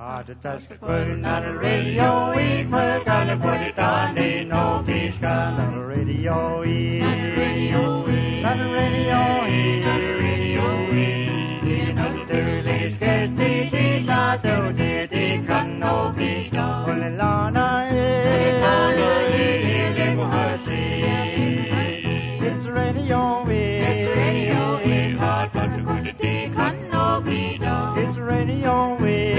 Just putting on the radio, we put on the put it on, they know peace on the radio, on the radio, on the radio, on the radio, in the sterling sketch, they teach out the day, they can know be done. Only Lana, it's radio, it's radio, hard but the put it, they can know be done. It's radio,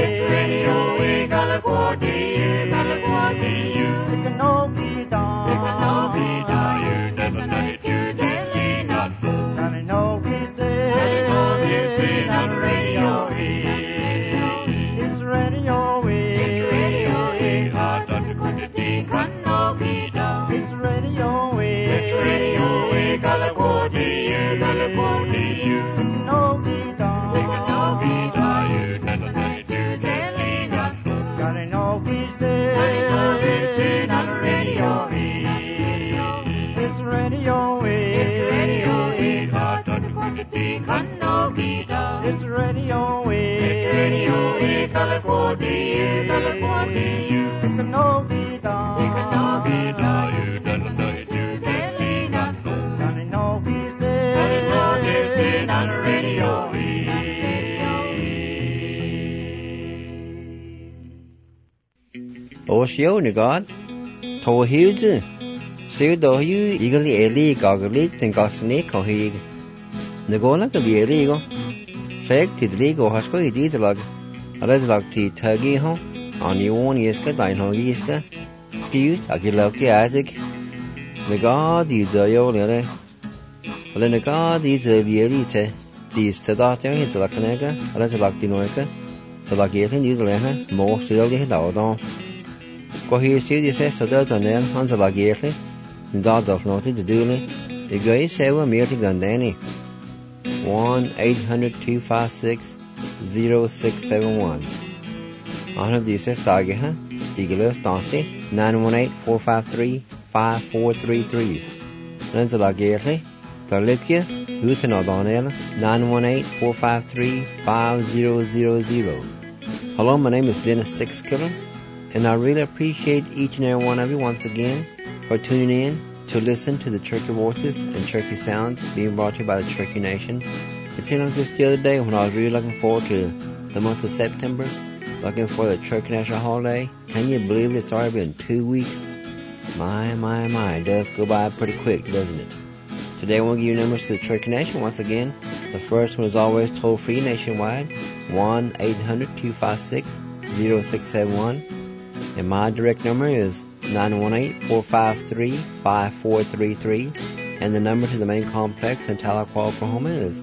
it can all be done. It can all be done. You never know it, you telling us. And I know he's dead. And I know he's dead on the radio. It's radio. It's radio. Hard on the quantity can all be done. It's radio. It's radio. California, California. It can all be done. It can all be done. You never know it, you telling us. And I know he's dead. On the radio, it's radio, it's radio, hard on the quantity can no be done. It's radio, California, California, it can no be done. It can no be done. You never know it, you telling us. And I know he's dead. And I know he's dead on the radio. Oshio ni God. Thô hiếu chứ, siêu đồ hiếu, ý cái lý có cái lý trên có sinh có hiếu, nếu có nó cái gì lý có, sẽ thì lý có hết có gì chứ là, ở đây là thì thời kỳ không, anh yêu muốn gì cái đại nói gì cái, skill, cái lâu cái ai chứ, nếu có thì giờ yêu nữa đây, ở đây nếu có thì giờ lý chứ, chỉ sẽ đó chẳng hiện là cái này cái, ở đây là thì nói cái, là cái như thế này ha, một sự lý đầu đó. Có hiếu xíu thì sẽ sau đó cho nên hắn sẽ là ghét đấy, đó đọc nói tới đưa này, thì gửi xe qua miệng thì gần đây này, 1-800-256-0671. Anh đi sẽ tại cái ha, thì cái lớp start đấy, 918-453-5433. Nên sẽ là ghét đấy, tại lớp kia, hữu thế nào đó này là 918-453-5000. Hello, my name is Dennis Sixkiller. And I really appreciate each and every one of you once again for tuning in to listen to the Cherokee Voices and Cherokee Sounds being brought to you by the Cherokee Nation. It seemed like just the other day when I was really looking forward to the month of September, looking for the Cherokee National Holiday. Can you believe it's already been 2 weeks? My, it does go by pretty quick, doesn't it? Today I want to give you numbers to the Cherokee Nation once again. The first one is always toll-free nationwide, 1-800-256-0671. And my direct number is 918-453-5433. And the number to the main complex in Tahlequah, Oklahoma is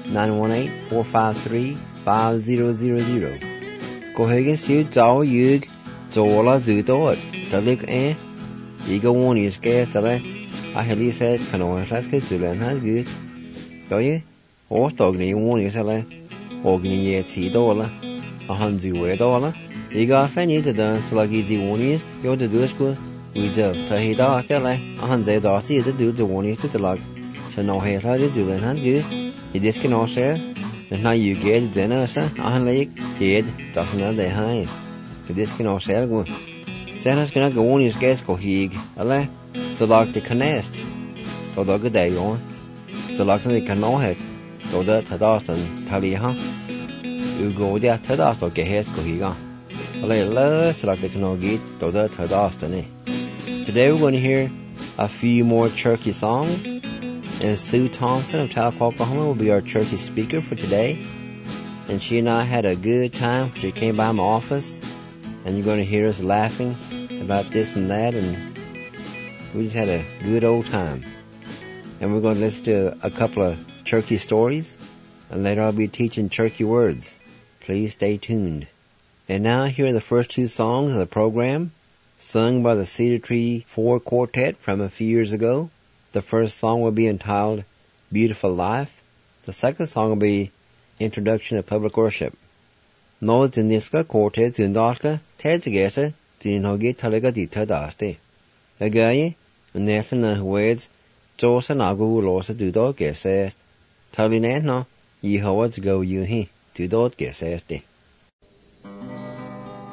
918-453-5000. Cô hãy xíu cháu dư cho là dư tốt. Trở lực ý có muốn ý skê trở lại. Hãy lý sẽ khả năng sẽ cái chủ lên hết gửi. Đó nhé. Ổ tổ cái muốn ý sẽ lại. Ổ cái nhẹ chỉ tốt là. Hẳn dư về tốt là. Ý có sẽ nhớ từ cho là cái gì muốn ý. Yếu từ đứa của. Vì giờ thời đó sẽ lại. Hẳn dễ đó chỉ từ từ muốn ý sẽ là. Sẽ nói hết ra chủ lên hết gửi. Thì this can all say. And now you get dinner, sir. I'm like, kid, doesn't know they high. But this can all say, go. Santa's gonna go on his gas go hig. Alle, so like the canast. So the good day on. So like the canal head. So that Tadaston, Tally, huh? You go there, Tadaston, get head go hig on. Alle, so like the canal gate, so that Tadaston. Today we're going to hear a few more Cherokee songs. And Sue Thompson of Tahlequah, Oklahoma will be our Cherokee speaker for today. And she and I had a good time. She came by my office. And you're going to hear us laughing about this and that. And we just had a good old time. And we're going to listen to a couple of Cherokee stories. And later I'll be teaching Cherokee words. Please stay tuned. And now here are the first two songs of the program, sung by the Cedar Tree 4 Quartet from a few years ago. The first song will be entitled Beautiful Life. The second song will be Introduction to Public Worship. Nå zindiska quartet zindaska tedzigesa zinhogi talaga di tadaste. Agaye nefna words josa nagu losa dudo gesest. Talineno Yehovah's go yuhi dudot geseste.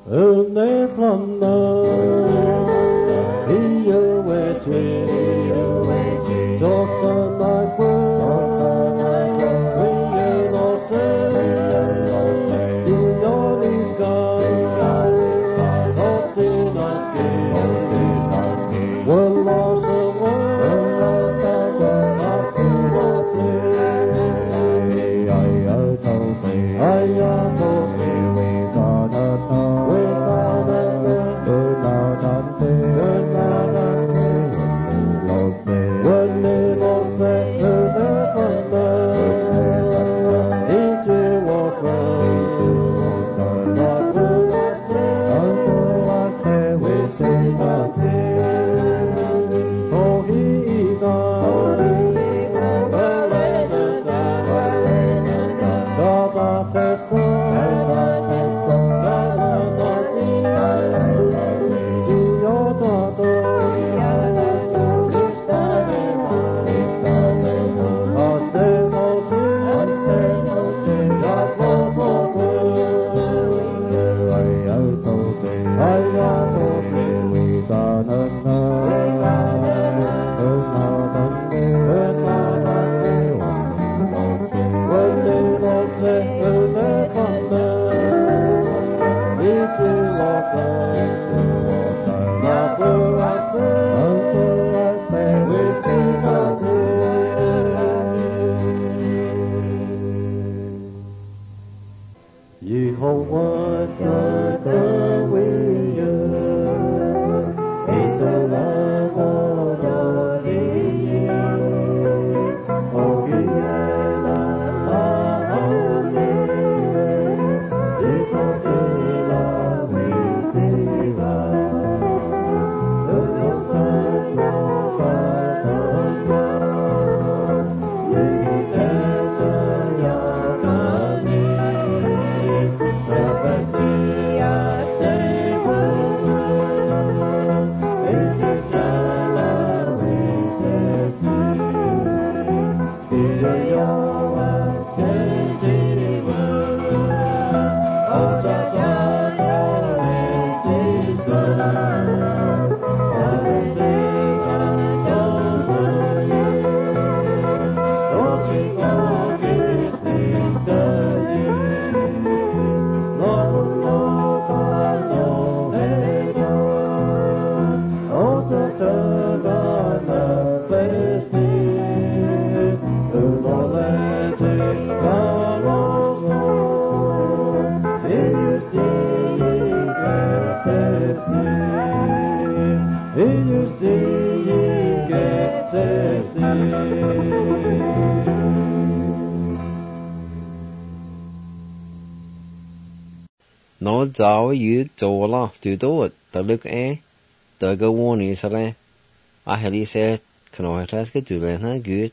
Nó giáo dục cho la tu tốt ta lực ta go woni sale a heli se kano tas ke tu le na good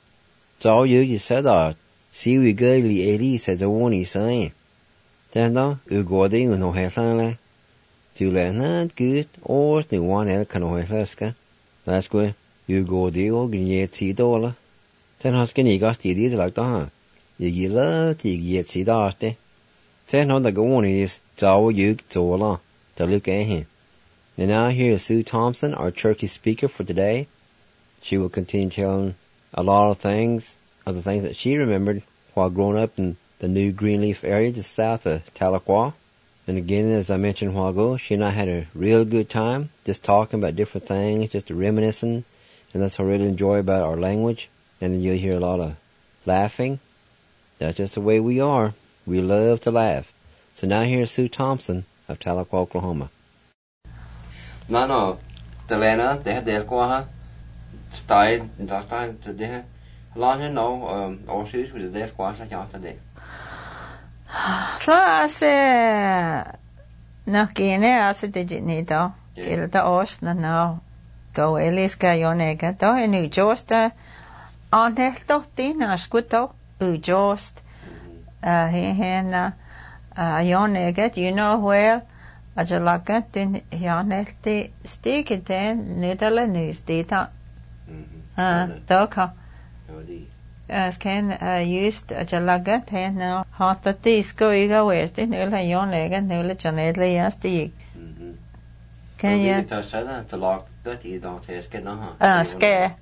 giáo dục you said that si we go li eli se the woni sai then no u go de no he sale tu le na good or the one el kano he tas ka that's good you go de o gne ti do la then has ke ni ga ti di la ta ye la ti ye ti da te then no the go woni is giáo dục cho la ta lực And now here is Sue Thompson, our Cherokee speaker for today. She will continue telling a lot of the things that she remembered while growing up in the New Greenleaf area just south of Tahlequah. And again, as I mentioned a while ago, she and I had a real good time just talking about different things, just reminiscing. And that's what I really enjoy about our language. And you'll hear a lot of laughing. That's just the way we are. We love to laugh. So now here's Sue Thompson of Tahlequah, Oklahoma. No, the Lena, they had their qua, style, to the long no, or shoes with their qua like after day. So I say, no, Guinea, I said, did you need to get the ost, no, go Eliska, your nigger, though, and you just, on that doctrine, I squitto, who just, he had, your nigger, you know well. Als je lacht, dan ja, net die steken dan, niet alleen nu, die dan. Toch? scan used jalaga ten now hot the disco iga west in ula yonega nula janedli yasti can you to lock that you don't test get no scare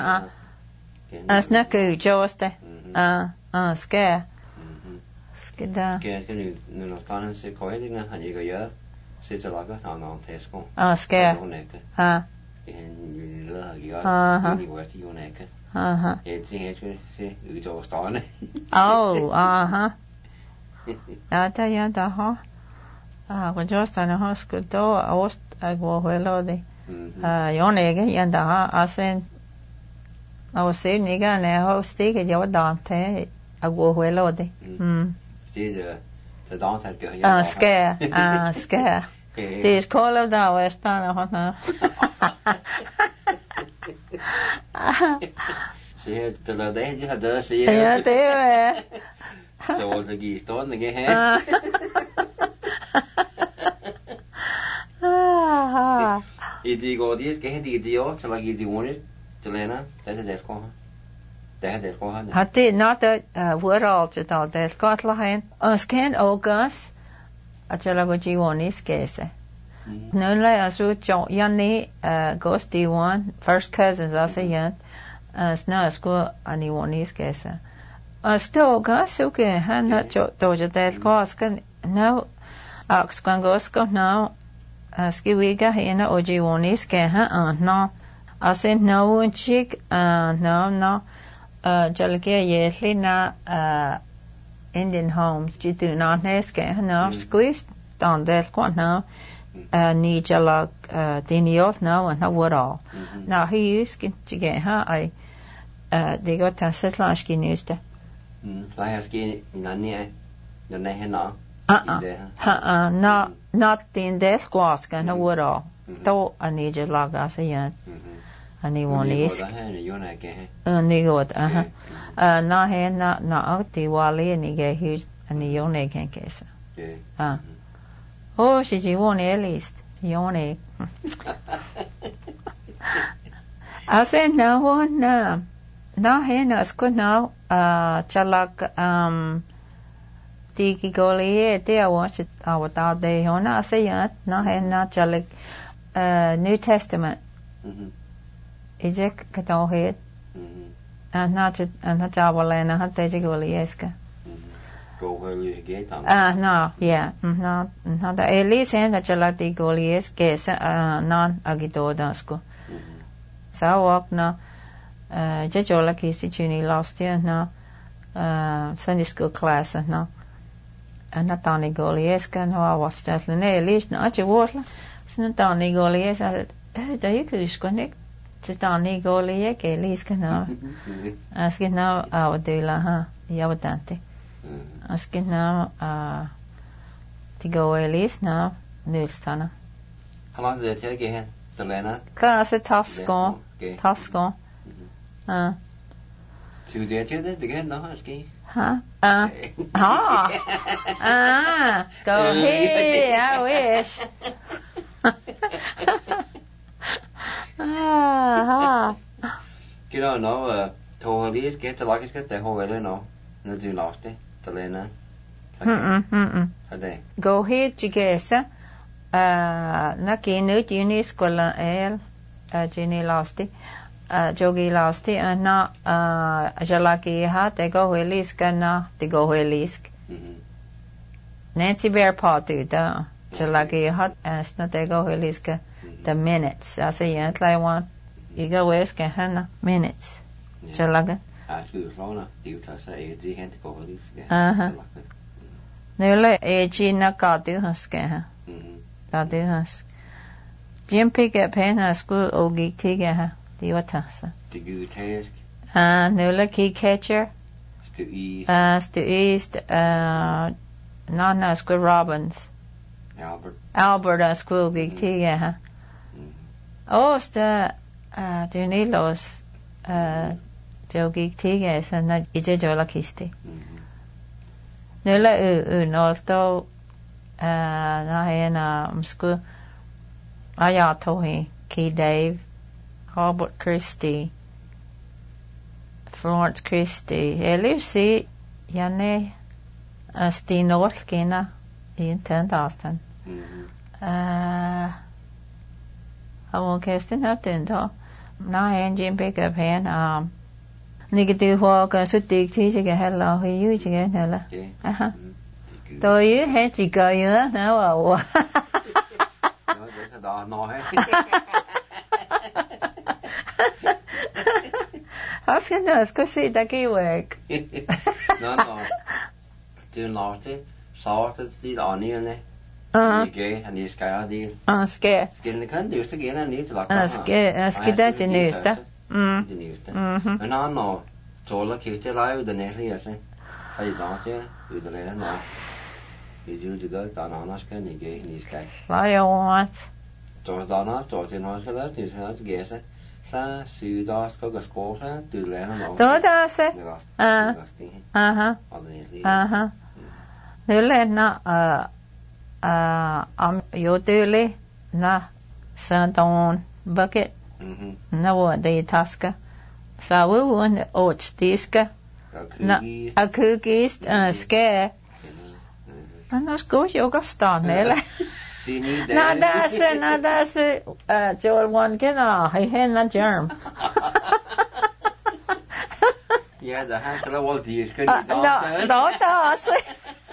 snaku joste scare skida cái nó toàn sẽ coi đi nè hành gì cái giờ sẽ cho lại cái thằng nào test con scare cái là cái đó đi qua thì vô này cái cái gì sẽ cho tao này ta ya da ha con josta no hospital ost agua huelo de yo nega yanda ha asen se niga ne hosti que yo dante agua huelo de the don't have to scare this call of da westa no ha se te la de ya da se ya te så det gick stånd det här det går det ska det år så lagi det ordentligt till Lena det ska det ska han hade not overall så det ska la hen scan August att jag går ju ordentligt skese nu la så Janni goes D1 first cousins alltså igen snart ska ani ordentligt skese sto gasuke hana doja del koskan no axkangosko no skiwiga hena ojiwonis ke no asen no chick no jalke yesli na Indian homes jitu na neske no squeeze don del ko no ni jalak dinioth no and what now he used to get I they got to setlaski niste Lahaski nani no hena not in the squaska no wood to ani je laga sa yan ani wonis ani got na he na Diwali ani ge huge ani yone kan kesa she ji won at least yone I said no one na he na sko na chalak tiki golie te watch it awata de hona asayat na he na chalak New Testament ijek kato he na jawalena ha te golieska no yeah na da elis he na chalak tiki golies ke non agito dasko sa walk na Jajola kisi juni last year no Sunday school class no Natani Golieska no I was that ne list no aje wosla Natani Golieska da yukusko nik Natani Golie ke liska no aski no awadula ha yawadante aski no tigo elis no nilstana how long did it take you to Lena class tasko to the again no ski go here I wish you don't know totally get to like get the whole way no do lost it to Lena go here chigesa na kinu juni skola el juni lost jogi lasti na jalaki ha te go helisk na te go helisk Nancy Bear Patu da jalaki ha na te go helisk the minutes I say yet I want you go wisk hana minutes jalaga slona du ta sa e ji hen go helisk nele e ji na ka du haske ha ka du has Jim pick up pen ha school ogi tige ha Diwatasa. The good task. Nula key catcher. To east. Nana Squid Robbins. Albert School Big T, yeah. Sta Dunilos Jogi Tigas and not Ijola Kisti. Nula Northo Nahena School Ayatohi Key Dave. Albert Christie Florence Christie. Lucy, Janne, Steen Northkina i Tøndalsten. How Kirsten have done though. Now engine pick up hand. Nigga do walk so dig teach again hello who you again hello. So you had to go you know. How can I go see that work? No. Do not sort of the on you. Gay and you sky the scare. In the country again I need to like scare that in news. And I know told like you still alive the next year. I don't with the land now. You do to go down on us can you gay in this guy. Why you want? George Donald, George in Hospital, you have to guess it. Sue does cook a score to the land. Don't I say? The land not your daily na Santon bucket. No, the tasker. So we want the oats diska. A cookies scare. And that's good, you got started, Nelly. Now that's it. Joel one get he had that germ. Yeah, the hand of all these could no, that's it.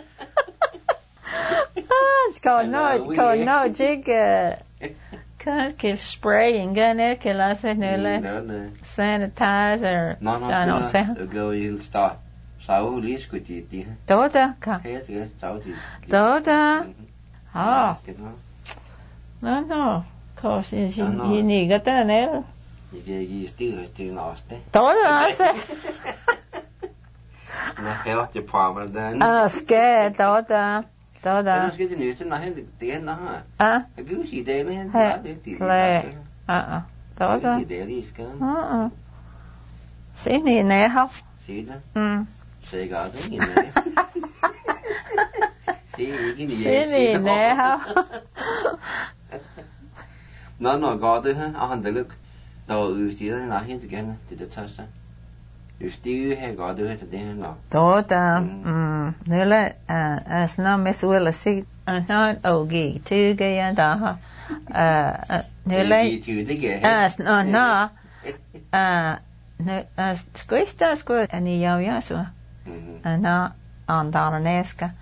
It's called no jig. Can't kill spray and gun it, kill us in sanitizer. No, go you'll start. So, least could you do? Daughter, oh. No. Cause you need to get there. You still lost it. Daughter, I say. Health department then. Scared, daughter. Let's get the news to nothing the end. A goosey daily and daughter. Daily is gone. See, in there, how? See that? Say, God, in there. See, in there, how? No, God, on the look. Though you see that I hit again to the touch. You still have got to do it today, no? Daughter, Nilla, as no Miss Willis, see, and not Ogie, 2 gay and Nilla, as no, squished that's good, and the young yasua, and not on Donanesca.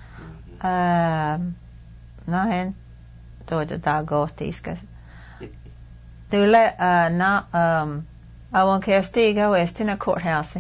No, and daughter dog off these guys. Do let, I won't care Steve go west in a courthouse.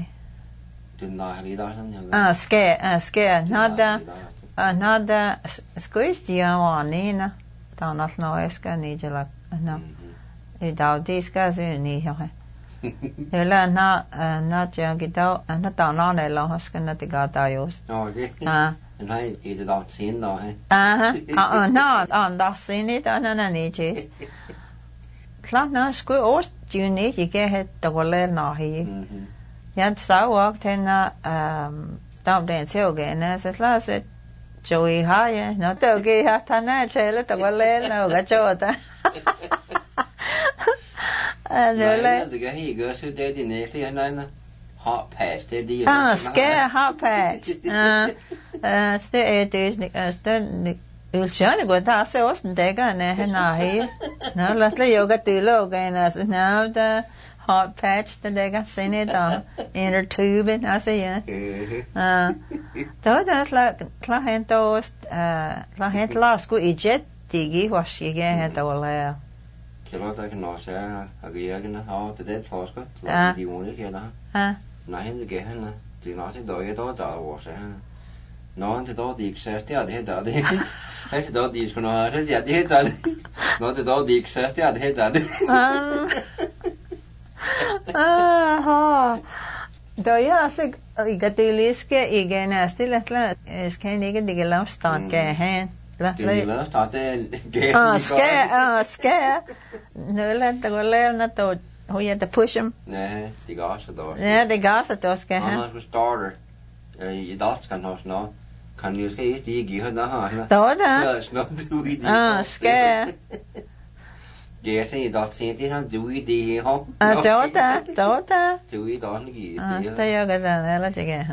Scare. Not the squeeze the one, Nina. Don't not know Eska need you like, no. You doubt these guys in need him. You learn not young it out, and not down on a long husky, not the god I use. Oh, and I eat it out seen though, eh? Not on that seen it, and I need you. Clock now, school, or do you need you get it the wallet now here? Yet, so walked in, stop dancing again, as it last it. Joey higher, not to get at a natural, the wallet, no, got you. And the guy he goes to daddy neatly and then hot patch, daddy. Scare hot patch. Stay 8 days, you'll show me what I say, wasn't they gonna here? No, let's let you get to look and as now the hot patch that they got seen it on inner tube, and I say, yeah. So that's like hand toast, hand last good eject, diggy, what she get all there. Kill like an osher, a gear how the dead horse got, like you wanted here. Nine the gehenna, do not do it all that was. No one to do the excess the other head. I said, all these can not the other head. Not at all the excess the other head. Do you ask you got the list again? Still at last is can you get the love start hand? Scare. No, let the learn not to who you had to push him. Yeah, the gas at those. Yeah, the gas at those. I'm not starter. You don't can house now. Can you say the give her the hand? Daughter? It's not too easy. Scare. Yes, I don't see it on Dewey D. Home. Tota. Dewey don't get Stay yoga than Ella again.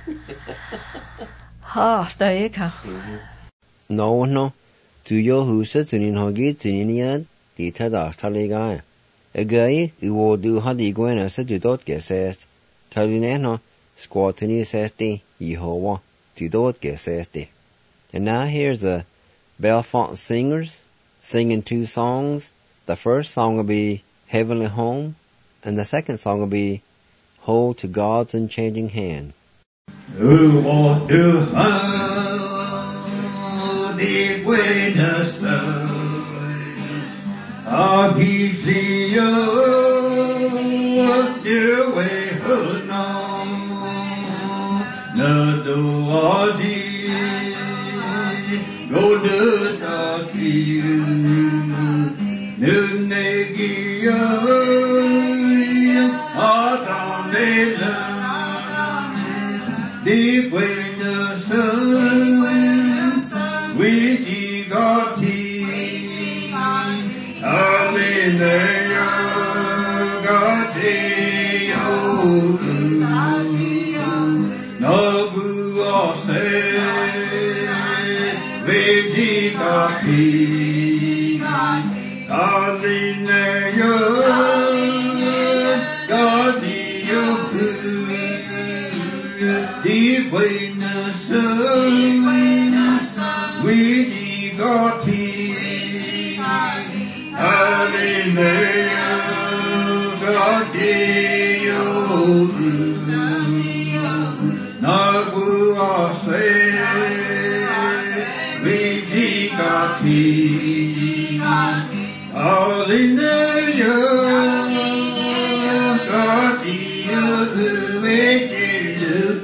There you go. No. To your huset to in Hoggy to Ninian, the Tada Taligai. A guy who will do Huddy Gwen as a dot get says. Talinano, squat to New Sesti, Yehovah, to dot get Sesti. And now here's the Belfont Singers singing 2 songs. The first song will be Heavenly Home, and the second song will be Hold to God's Unchanging Hand. Who ought to hold the witness of his the way who know the door go to the field nương này kia ở trong đây là đi quên sớm quý chỉ có thi ở bên đây có thi nó vừa sẽ về chỉ có thi ở bên đây có gì đi quên sớm quý chỉ có thi ở bên đây có chi nó vừa sẽ quý chỉ có thi ở bên đây có chi về được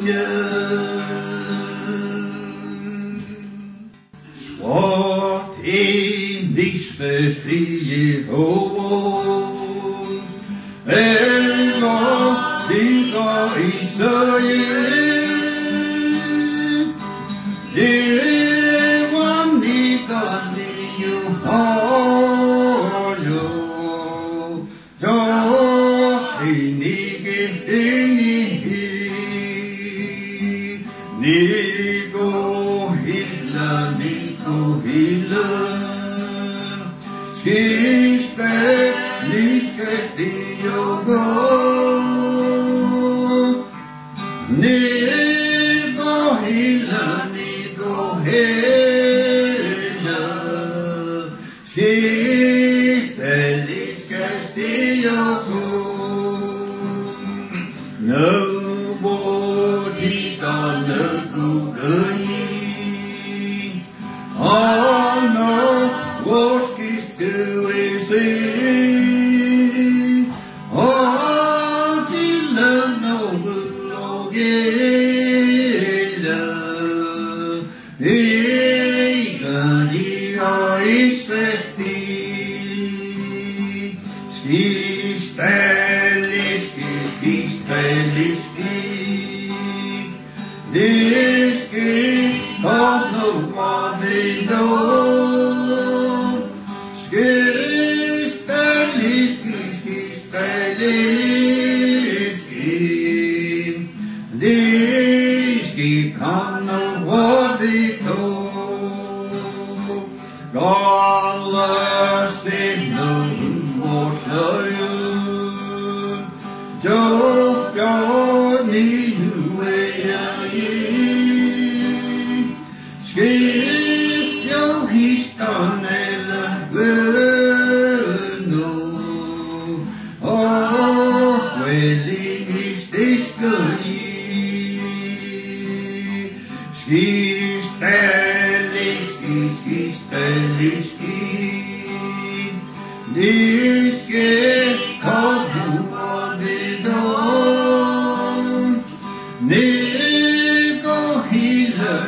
What in this first Jehovah and God in God Israel the one God you all just in Nico Hilla Skiste Dio Nico Hilla Skiste Dio Nobody gonna go good. Oh no, what's this doing? Oh, till no good together. Hey, God, is This king of the one they know. This king come the what they know. God loves in the most loyal. God need Skip your histon eller no. Oh, welling is this good. Skip Stanley, this get called you on the door. Nico Hilla,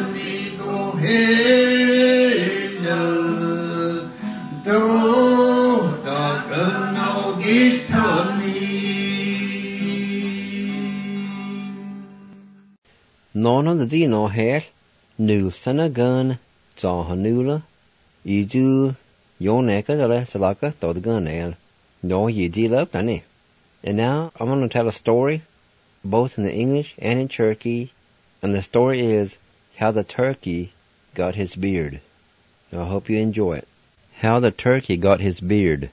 None of the dino hair, new Senagun, John Hanula, Idu, Yoneka dale salaka todganel. No ye deal up dani. And now I'm going to tell a story, both in the English and in Turkey, and the story is how the turkey got his beard. I hope you enjoy it. How the turkey got his beard.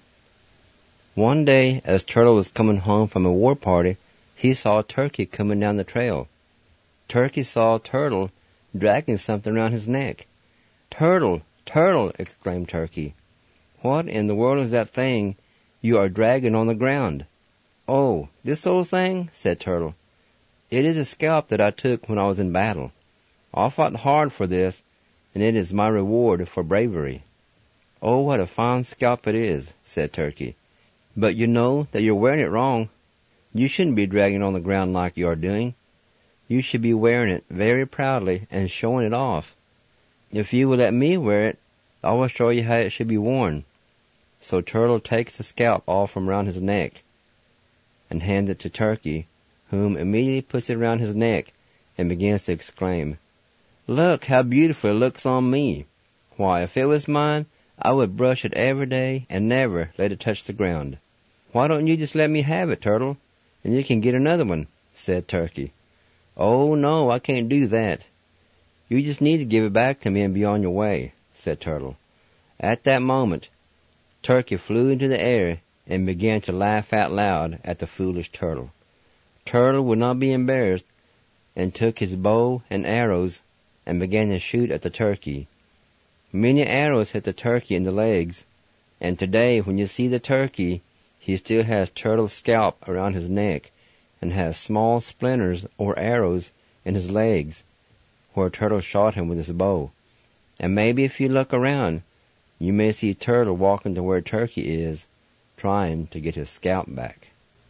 One day, as Turtle was coming home from a war party, he saw Turkey coming down the trail. Turkey saw Turtle dragging something around his neck. "Turtle, Turtle," exclaimed Turkey. "What in the world is that thing you are dragging on the ground?" "Oh, this old thing?" said Turtle. "It is a scalp that I took when I was in battle. I fought hard for this, and it is my reward for bravery." "Oh, what a fine scalp it is," said Turkey. "But you know that you're wearing it wrong. You shouldn't be dragging it on the ground like you are doing. You should be wearing it very proudly and showing it off. If you will let me wear it, I will show you how it should be worn." So Turtle takes the scalp off from around his neck and hands it to Turkey, whom immediately puts it around his neck and begins to exclaim, "Look how beautiful it looks on me. Why, if it was mine, I would brush it every day and never let it touch the ground." "Why don't you just let me have it, Turtle, and you can get another one?" said Turkey. "Oh, no, I can't do that. You just need to give it back to me and be on your way," said Turtle. At that moment, Turkey flew into the air and began to laugh out loud at the foolish Turtle. Turtle would not be embarrassed and took his bow and arrows and began to shoot at the turkey. Many arrows hit the turkey in the legs, and today when you see the turkey, he still has Turtle's scalp around his neck and has small splinters or arrows in his legs where Turtle shot him with his bow. And maybe if you look around, you may see Turtle walking to where Turkey is, trying to get his scalp back.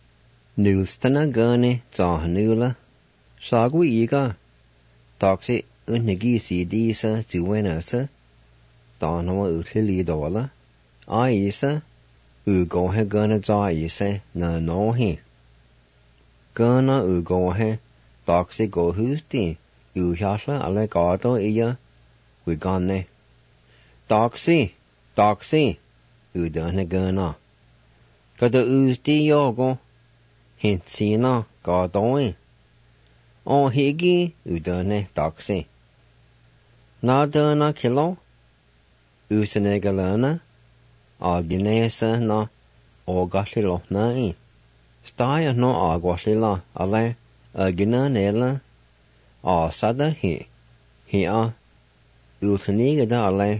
Nustana gani zahanula sagwiga toxi unigisi disa zuenasa Donama utlili dola Aisa ugohe gana zaise na nohi Gana ugohe toxi gohusti uhasla allegato iya wigane Toxi udane gana Kada usti yogo Hinsina gadoi O higi udane toxi Nadana kilo Usenegalana Aginesa na Ogaslilo nai Staya no agwaslila ale Agina nela Asada hi a Usenigada ale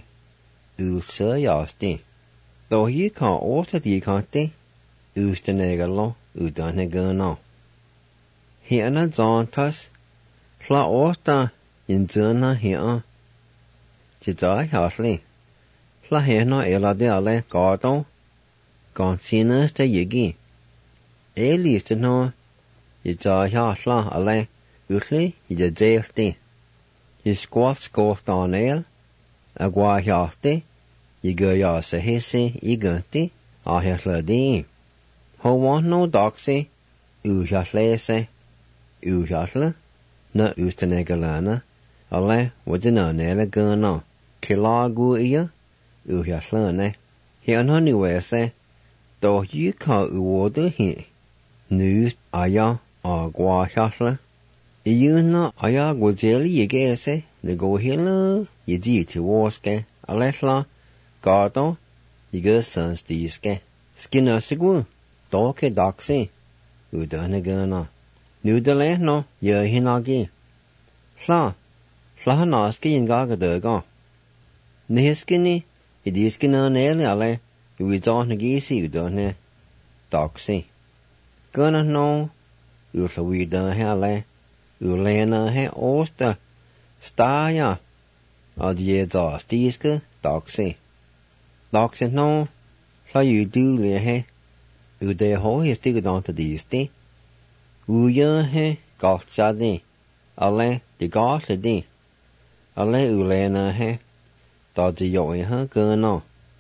Usayasti Though he can't orta di kanti Ustenegalo udanegana Hi ana zantas Tla orta Inzana hi a Jidai hasli Tla hena ela de ale gado Gansinas de yigi Eliste no Jidai hasla ale Utli Jidai Jisquat skortan el Agwa hafti Yiga sehisi iganti Ahyasladi Ho want no doxi Ujaslese Ujasla Na ustenegalana Ale wajina nele gana Kilagu iya Ujaslane Hi anhani wese Do yika uwodu hi Nus aya agwa jasla Iyuna aya gwazeli yigese Nego hila Yidi tiwoske Alesla Gado Yiga sanstiske Skina sigwu Doke doxi Udanagana Nudale no Yehinagi Sla Slahanaski ingagadaga Nihiskini Idiskina nele ale Uizonagisi udane Doxi Gana no Uslawida hele Ulena he osta Staya Adjeza stiske Doxi Doxi no Sla yudu lehe Ude ho histigudanta disti Uya he Gaftsadi Ale di gatladi Ale ulena he Dadzi yoiha gana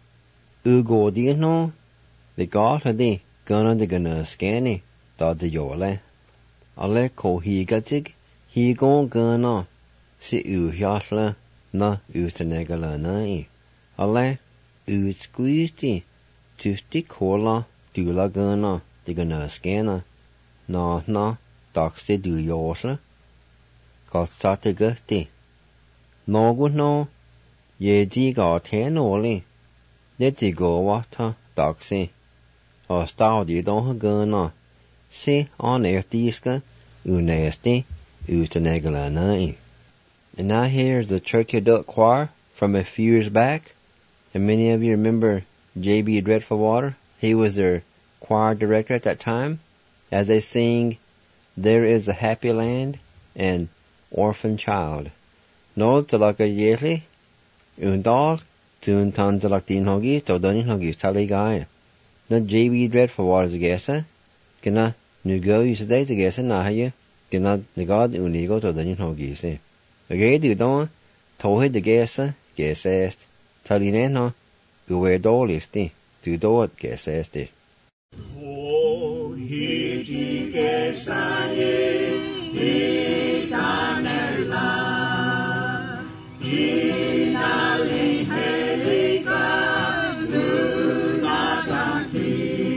Ugodi no Di gatladi Gana di gana skani Dadzi yole Ale ko higatig Higon gana Si uhjasla Na ustenegala nai Ale utskuisti tusti kola dula gana digana skena na daxte du yosla gotsate gati nogu no yeji ga tenoli neti go wata daxi o staudi don gana si on ertiska unesti utenegalana. And now here's the Turkey Duck Choir from a few years back. And many of you remember J.B. Dreadful Water. He was their choir director at that time. As they sing, There is a Happy Land and Orphan Child. No talaka yeli, undal, tun tan talak din hogi, to danin hogi, taligaya. Na J.B. Dreadful Water's gesa, gina nugo yusaday to gesa nahaye, gina nagad unigo to danin hogi se. Okay, du don, tohe de gesa, gesest, talinena, uwe dolisti, du doat gesesti. O hiti gesaye, hitanella, hinali helika, lunatanti,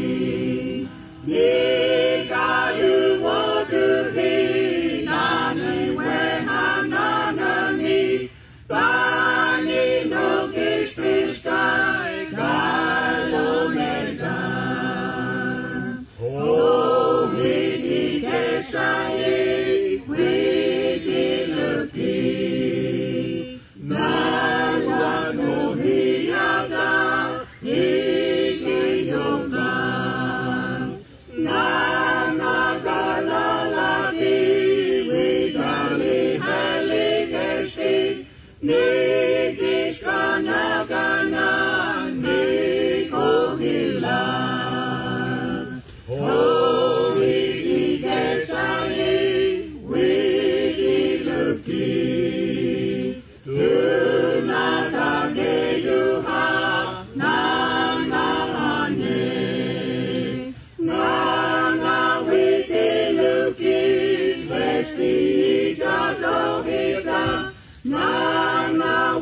nika yuwoduhi, nani wehananani, bani no gispistai, galomeda. Oh, we kesaye, we lupi, marwa no hiyada, ike yoga, na galalaki, we gali halikesti, nigis kanagana, niko hila. Oh, we kesaye, we lupi, tunatake yuha, nanahane, nana wiki lupi, vesti jadohika, nana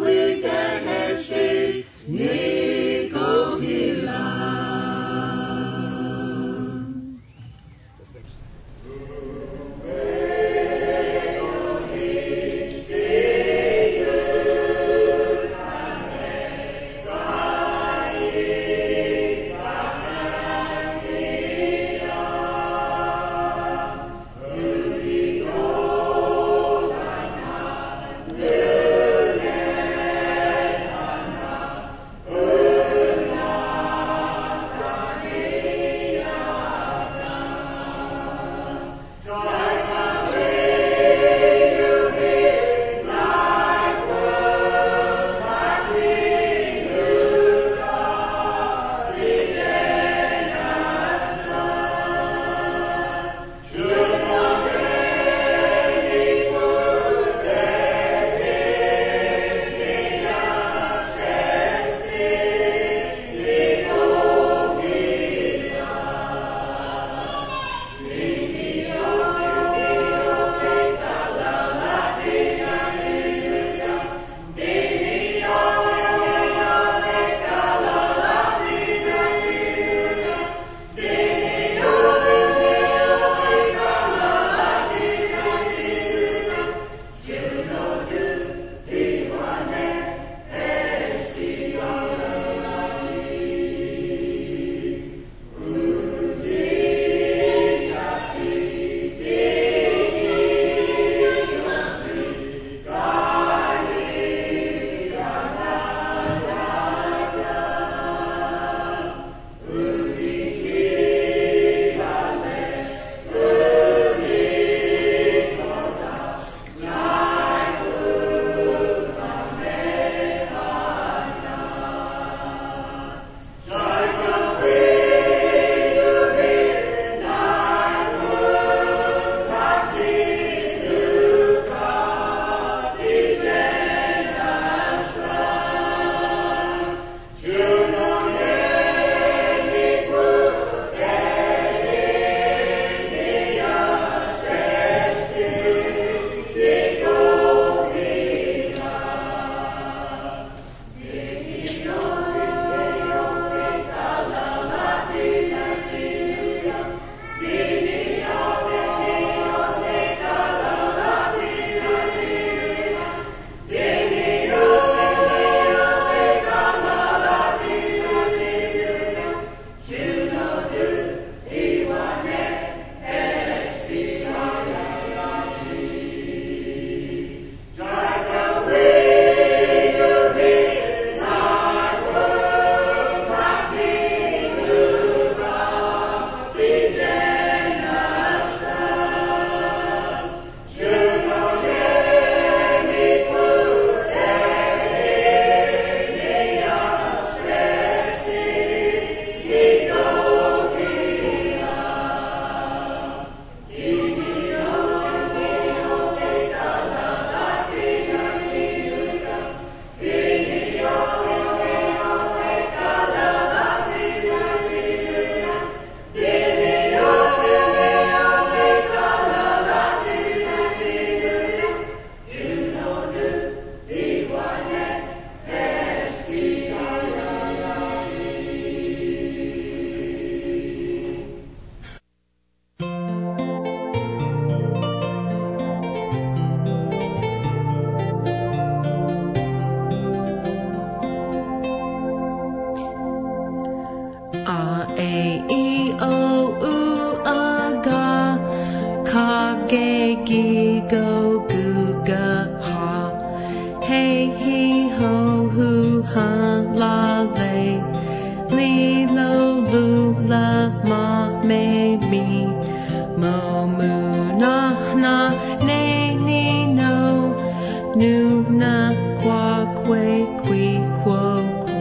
Hey, he, ho, hu, ha, la, lay. Li, lo, lu, la, ma, me, mi. Mo, mu, na, na, ne, ni, no. Nu, na, qua, que, qui, quo,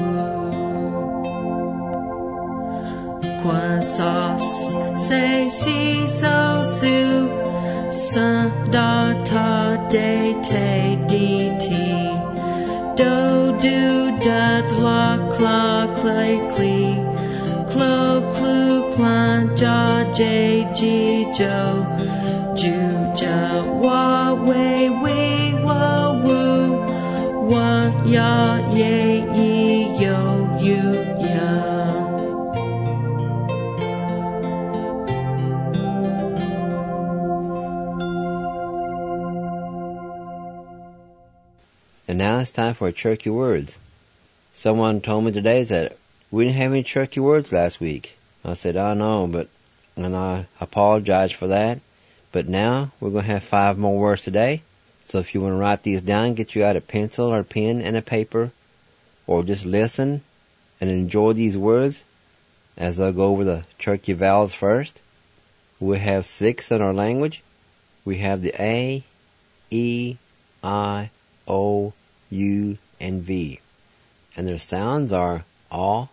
qua, sa, se, si, so, su. Sa, da, ta, de, te, di, ti. Do, do, da, la, cla, clay, clee. Clo, clu, clan, ja, j, ji, jo. Ju, ja, wa, we, wa, woo. Wa, ya, ye, ye, yo, you, ya. And now it's time for Cherokee Words. Someone told me today that we didn't have any Cherokee words last week. I said, I know, and I apologize for that. But now we're going to have 5 more words today. So if you want to write these down, get you out a pencil or pen and a paper, or just listen and enjoy these words as I go over the Cherokee vowels first. We have 6 in our language. We have the A, E, I, O, U, and V. And their sounds are A,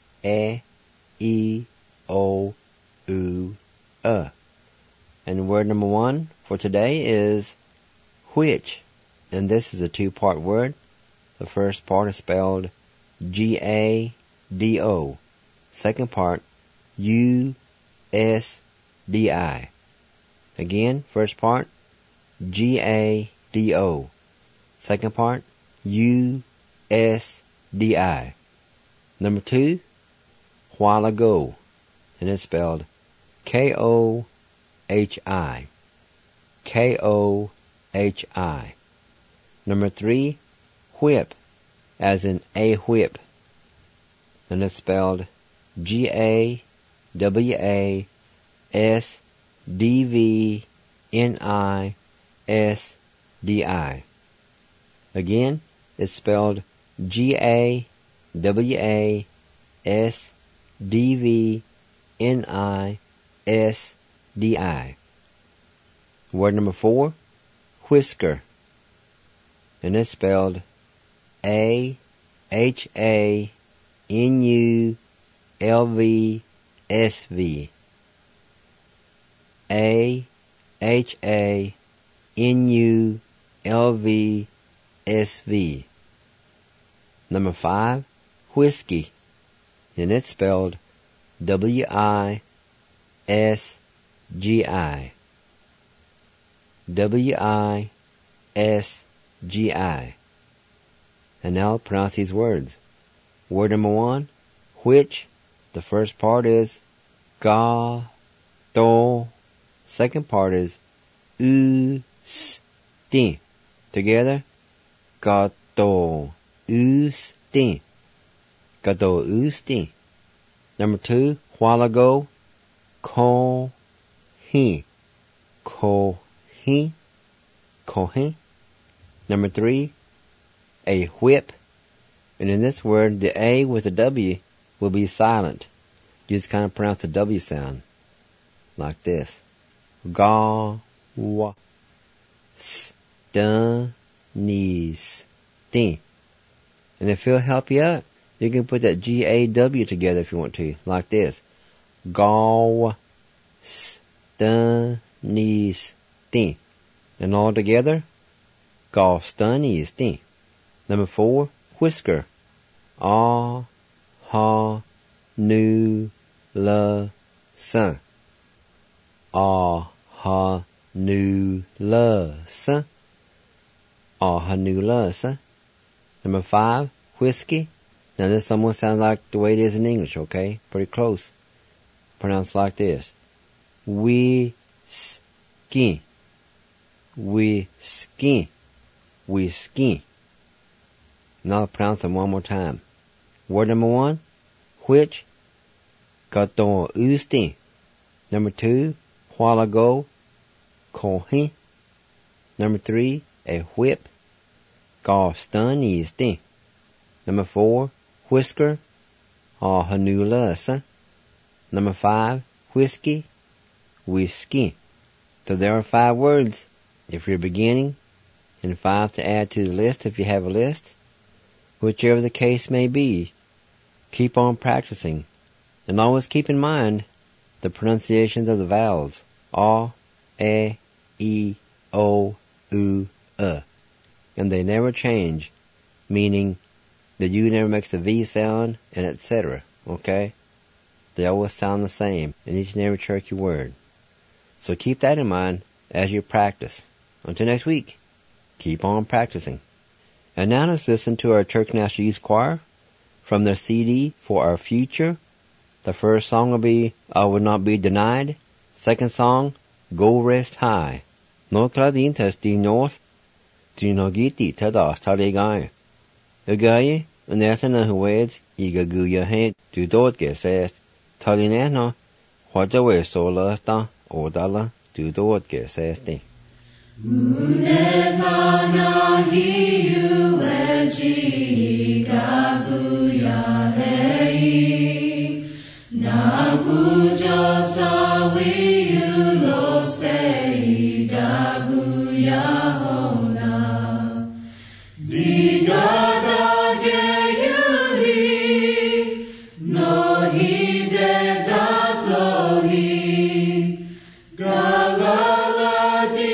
E, O, U, And word number 1 for today is which. And this is a 2-part word. The first part is spelled G-A-D-O. Second part, U-S-D-I. Again, first part, G-A-D-O. Second part, U-S-D-I. Number 2, while ago. And it's spelled K-O-H-I. K-O-H-I. Number 3, whip, as in a whip. And it's spelled G-A-W-A-S-D-V-N-I-S-D-I. Again, it's spelled G-A-W-A-S-D-V-N-I-S-D-I. Word number 4, whisker. And it's spelled A-H-A-N-U-L-V-S-V. A-H-A-N-U-L-V-S-V. Number 5, whiskey. And it's spelled W-I-S-G-I. W-I-S-G-I. And now I'll pronounce these words. Word number 1, which. The first part is ga, do. Second part is u-s-tin. Together, ga, do, u-s-tin. Ga, do, u-s-tin. Number 2, while ago, ko-hin. Ko-hin. Ko-hin. Number 3, a whip. And in this word, the A with the W will be silent. You just kind of pronounce the W sound. Like this. Ga, wa, st, nis, tin. And if it'll help you out, you can put that G-A-W together if you want to. Like this. Ga, st, nis, tin. And all together, ga, st, nis, tin. Number 4, whisker. Ah, ha, nu, la, san. Ah, ha, nu, la, san. Ah, ha, nu, la, san. Number 5, whiskey. Now this almost sounds like the way it is in English, okay? Pretty close. Pronounced like this. Whiskey. Whiskey. Whiskey. Now I'll pronounce them one more time. Word number 1, which. Gaton usti. Number 2, while ago. Kohin. Number 3, a whip. Ska stun easty. Number 4, whisker or hanulasa. Number 5, whiskey, whiskey. So there are 5 words if you're beginning, and 5 to add to the list if you have a list. Whichever the case may be, keep on practicing. And always keep in mind the pronunciations of the vowels. A, E, O, U, and they never change, meaning the U never makes the V sound, and etc. Okay? They always sound the same in each and every Cherokee word. So keep that in mind as you practice. Until next week, keep on practicing. And now let's listen to our Cherokee National Youth Choir from their CD For Our Future. The first song will be I Will Not Be Denied. Second song, Go Rest High. No Cladin Testi North. Trinogiti Tadas Taligai. Agaye, and after the words, Iga Guya Head to Dotge says, Talinano, what the way so last or dollar to Dotge says. Unetana hiu eji gaguya hei nagujo sawi ulo sei gaguya hona digada ge yuhi no hide datlohi galalati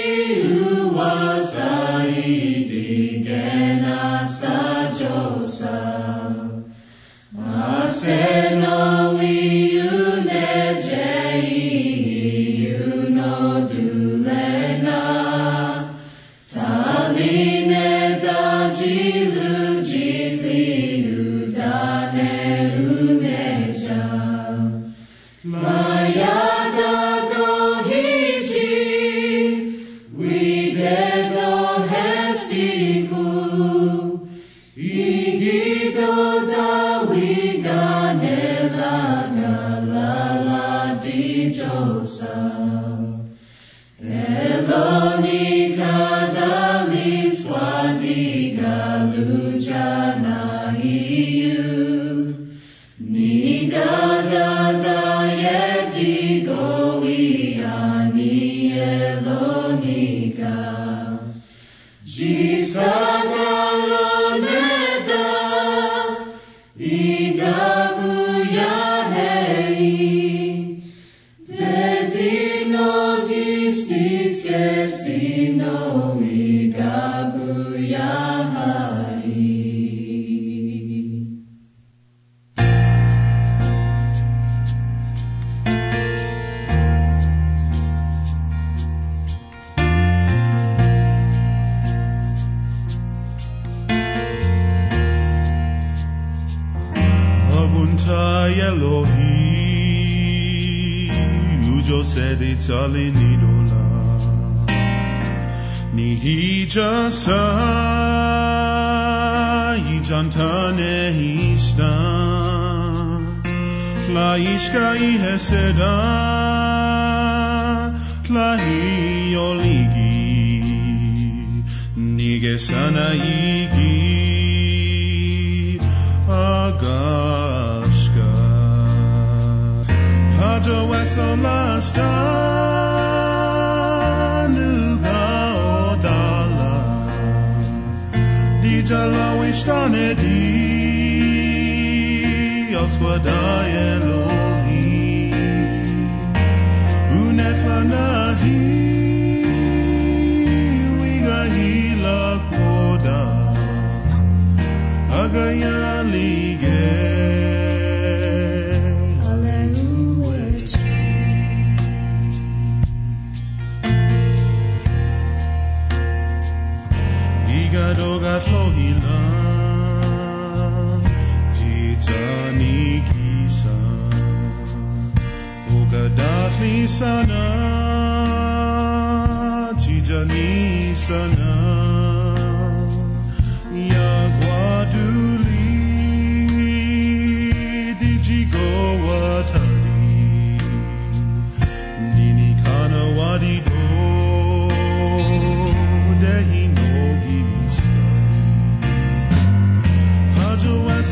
Dehi no gisa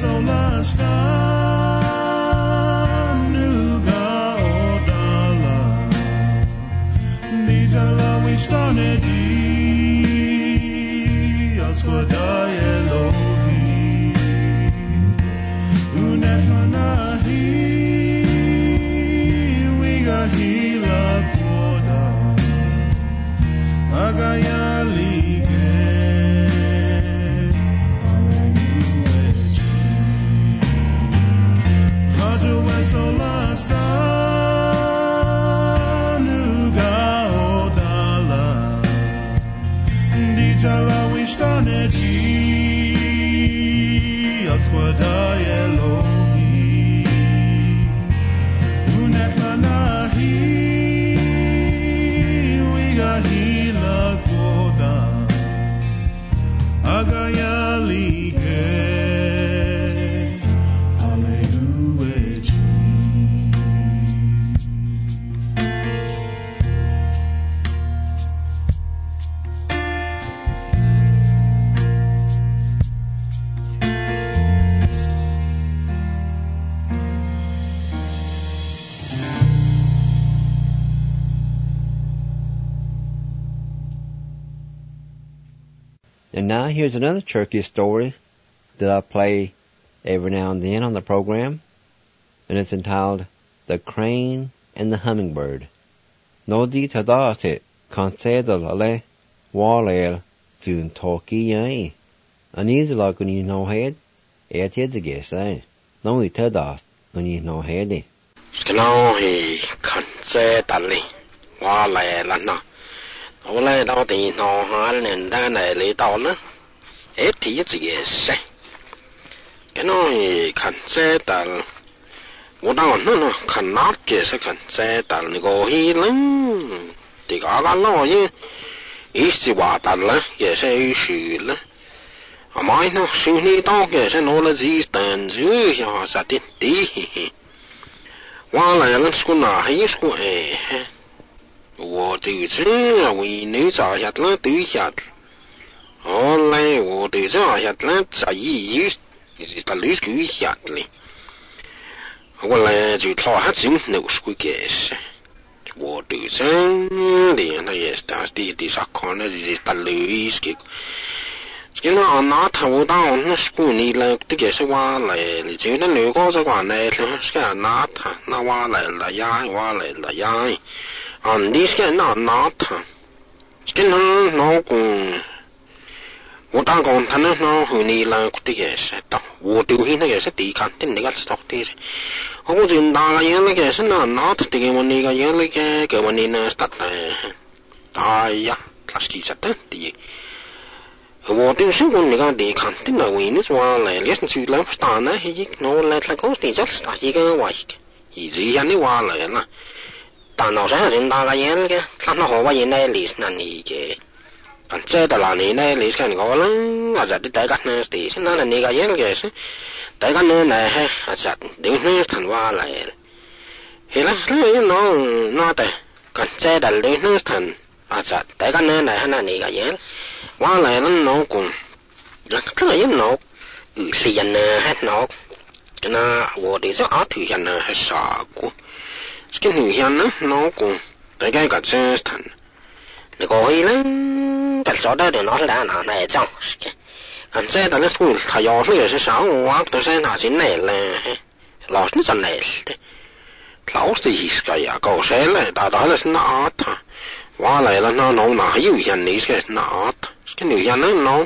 And now here's another turkey story that I play every now and then on the program, and it's entitled The Crane and the Hummingbird. Nodi tadate consedal ale walel tun toki ai. Anizla kun you know head, et yedges ai. No tadas kun you know head. Skano he consedali walel na. Ole đâu thì nó hoa nên đa này lấy tao nữa, hết thì gì vậy? Cái nó khẩn xe tàu,我当然看哪个是看xe tàu那个去了，这个个老爷，一时话当了也是有事了，啊妈呢，生意到个是拿了几单子呀，啥的的，我来了说哪还说哎。我对这为你找下了对下，后来我对这下了在意是在里对下的，后来就他还真弄是个解释，我对这的那也是当时的啥看那是在里是个，这个那他我当那是过你来这个是话来，你觉得那个这话来是个那他那话来了呀，话来了呀。你是个那他，这个老公，我打工他那和你来这个是的，我丢弃那个是抵抗的那个是到底是，我就拿个样那个是那他这个问那个样那个问题呢是的，哎呀，他是其实的的，我就是问那个抵抗的那为你说来，你是去来不打呢，一弄来他公司就是打一个外的，一直让你话来了。但我想人大个嘢嘅，諗到好話嘢呢，你是哪裡嘅？咁即係嗱你呢，你看我啦，我就啲大家呢，是先嗱你個嘢嘅先，大家呢嚟係，我就點呢談話嚟，係啦，呢一攞攞的，咁即係你呢談，我就大家呢嚟係嗱你個嘢，話嚟啦攞共，咁一攞，是人呢係攞，咁我哋就阿條人呢係傻姑。cái người dân á nó cũng tới cái cả xe thành để có ý lắm cái chỗ đó để nó là nào này trong cái xe đó nó thôi thay do nó sẽ sáu quá tôi sẽ nào xin này là lọt nó chân này lão thì cái à cầu xe này đã đó là nó thà qua lại là nó nào yêu dân này cái nó cái người dân nó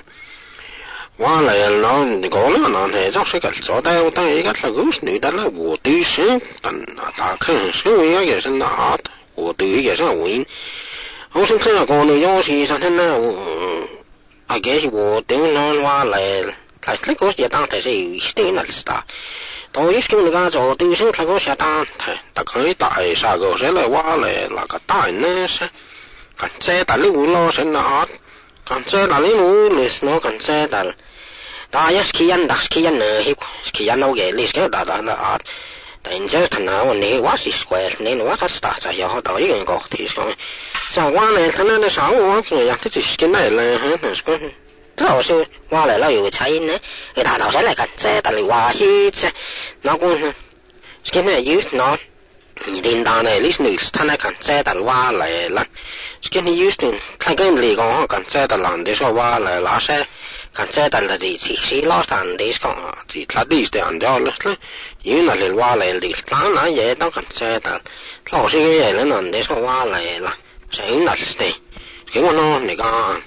qua lại nó có nó này trong cái chỗ đó cái là cái người đó là vô tư sinh tận đã khơi sinh cái sinh nó vô tư cái sinh win ông sinh là con người do thì sao thế nào à cái gì vô tư nó qua lại cái có gì đang thấy gì thế nào là tôi biết cái người cho tư sinh là có gì đang thấy ta khơi tại sao cái sẽ lại qua lại là cái tai nó sẽ cái xe tại lúc lo sẽ nó cái xe tại lúc nó cái xe tại ta yes kian das kian he kian no ge lis ke da art ta in just now and he was square nên what that start sa yo ta yi go thi so sa wa ne thana ne sa wa ke ya ti skin này là ha nó 老师话来了有个差音呢，给他头先来看这但你话去这，那个呢，今天use not，你听到呢，listeners 他来看这但话来了，今天use 呢，看跟你讲看这但人的说话来了噻，看这但的其实老三的讲啊，其他的这样着了，因为那里话来的，当然也当看这但，老师也人人的说话来了，谁那是的，给我呢你讲。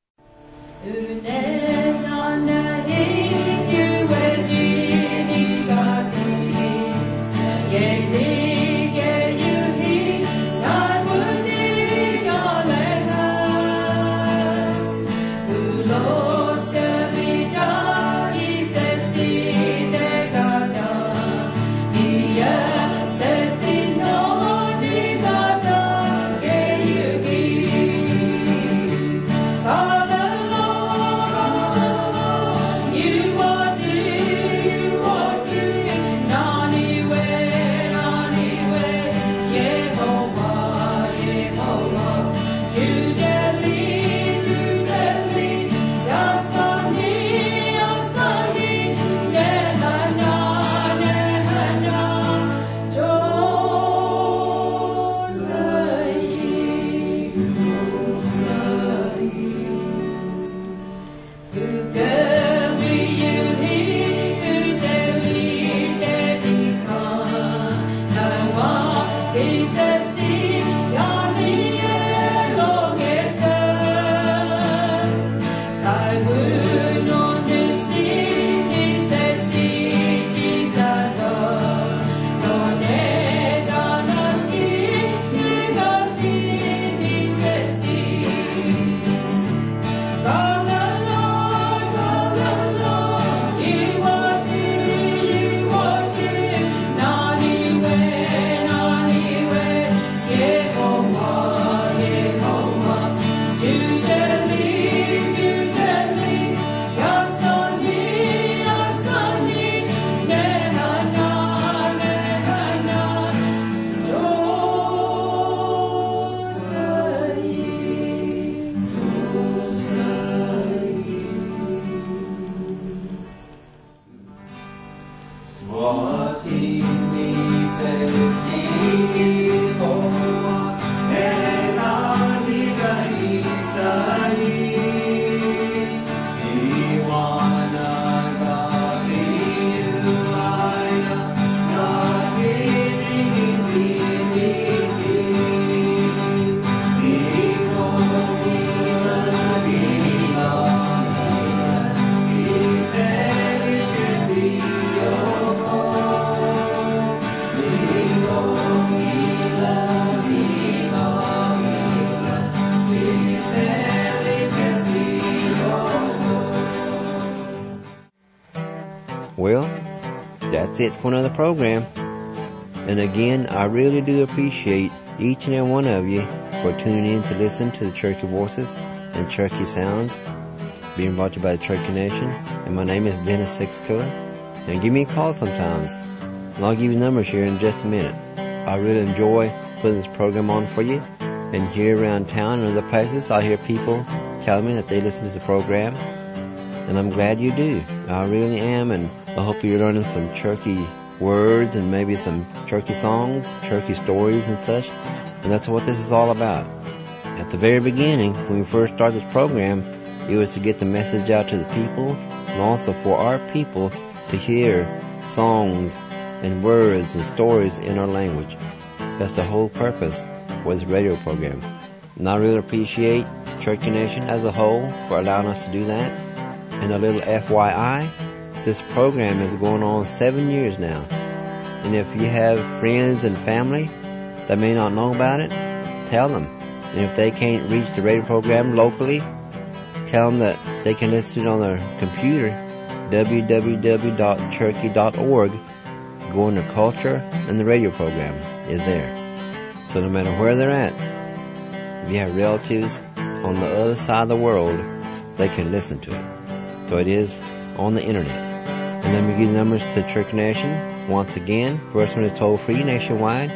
Well, that's it for another program. And again, I really do appreciate each and every one of you for tuning in to listen to the Cherokee Voices and Cherokee Sounds being brought to you by the Cherokee Nation. And my name is Dennis Sixkiller. And give me a call sometimes. And I'll give you numbers here in just a minute. I really enjoy putting this program on for you. And here around town and other places, I hear people tell me that they listen to the program. And I'm glad you do. I really am. And I hope you're learning some Cherokee words and maybe some Cherokee songs, Cherokee stories and such. And that's what this is all about. At the very beginning, when we first started this program, it was to get the message out to the people and also for our people to hear songs and words and stories in our language. That's the whole purpose for this radio program. And I really appreciate Cherokee Nation as a whole for allowing us to do that. And a little FYI, this program is going on 7 years now. And if you have friends and family that may not know about it, tell them. And if they can't reach the radio program locally, tell them that they can listen to it on their computer, www.cherokee.org. Go under Culture, and the radio program is there. So no matter where they're at, if you have relatives on the other side of the world, they can listen to it. So it is on the internet. And let me give you the numbers to Cherokee Nation. Once again, first one is toll free nationwide,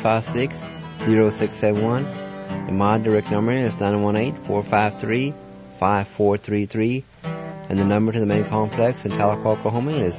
1-800-256-0671. And my direct number is 918-453-56 918-453-5433, and the number to the main complex in Tahlequah, Oklahoma is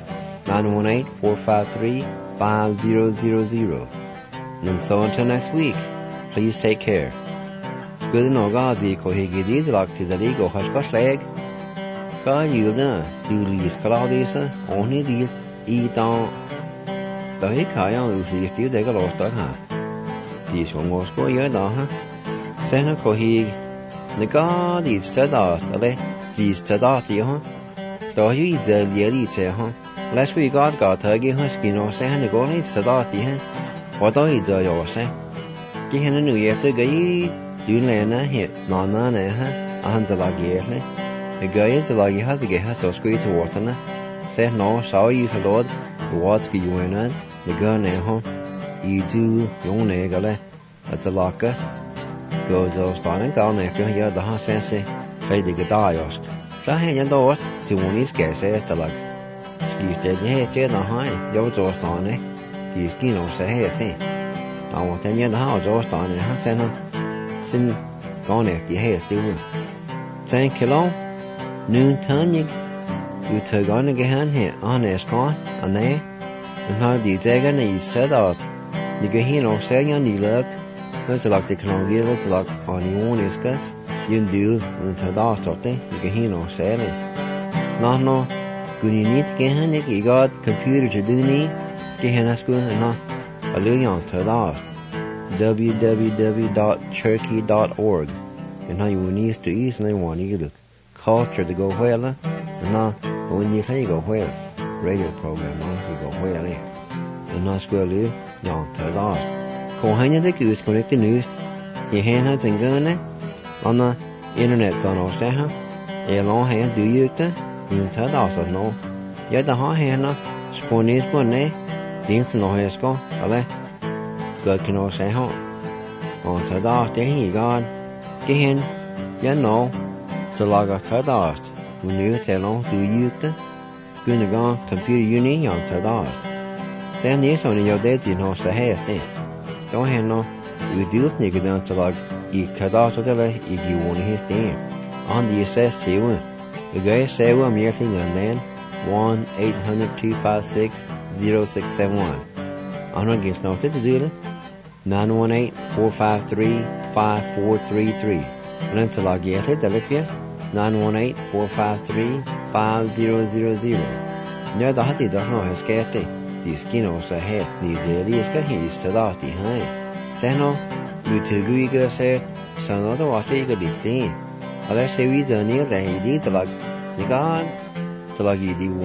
918-453-5000. And so until next week, please take care. Good no God di ko higi di zalak ti dali go hash leg. Ka you na du lis Claudius only di I don. Da hi ka yang u lis di de ga lo sta ha. Di so mo sko ye da ha. Se na ko hi ne ga di sta da ale di sta da di ha. Da hi ze ye li che ha. Last week God got ta gi ha skino se ha ne go ni sta da di ha. Wa da hi ze yo se. Ki ha nu ye te ga du lena hit nana ne ha an zalagierle the guy zalagi has ge ha to squeeze to water na say no saw you for lord the what's gi you in the gun ne ho you do yon ne gale at the locker go those starting down ne ke ya da ha sense kai de da yos sa he yan do ti woni ske se stalag ski ste he che na ha yo zo sta ne ti ski no se he ste na wo ten yan ha zo sta ne ha sen sin gone at the hair still. Thank you long. Noon Tanya, you took on again here on a score, and there, and how the dragon is set out. You get here no say on the look, that's like the canal, that's like on the one is good. You do until the last of you get here no say. No, good you need to get here, you got computer to do need, get here at school and not a little on to the last. www.cherokee.org and how you need to easily want you to culture to go well and now when you say go well radio program on you go well and now school you young to last ko hanya de goose connect the news you hand has and gun on the internet on all say ha a long hand do you to you to last no ya da ha hand sponis bonne dings no has go ale good can all say ho on to the day he gone again you know the log of to the when you tell on do you to going to go computer uni on to the then is on your day you know say hey stay don't have no we do think down to log I to the to the if you want his day on the assess see one the guy say well me thing and then 1-800-256-0671 I'm not getting nothing to do 918-453-5433 and until I get it, Delphia 918-453-5000 Nhớ đó thì đó nó hết cái thì skin nó sẽ hết thì để đi cái hình sẽ đó thì hay sẽ nó người thứ gửi cái sẽ sau đó đó cái đi thì ở đây sẽ bây giờ này là đi từ là những cái từ là gì đi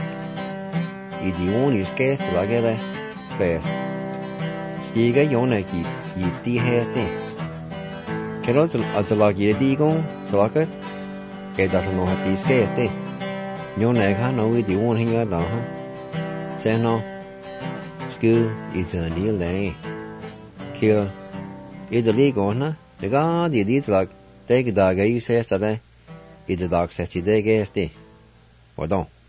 muốn cái từ là cái đây best ý cái giống này gì đi hết đi cái đó từ là gì đi cũng từ là cái đó nó hết đi cái đi giống này khác nó đi muốn hình cái đó ha sẽ nó cứ ý giờ này lại kia ý giờ đi còn á cái đó đi từ là cái đó cái sẽ sao đây ý giờ đó sẽ chỉ đây cái đi hoạt động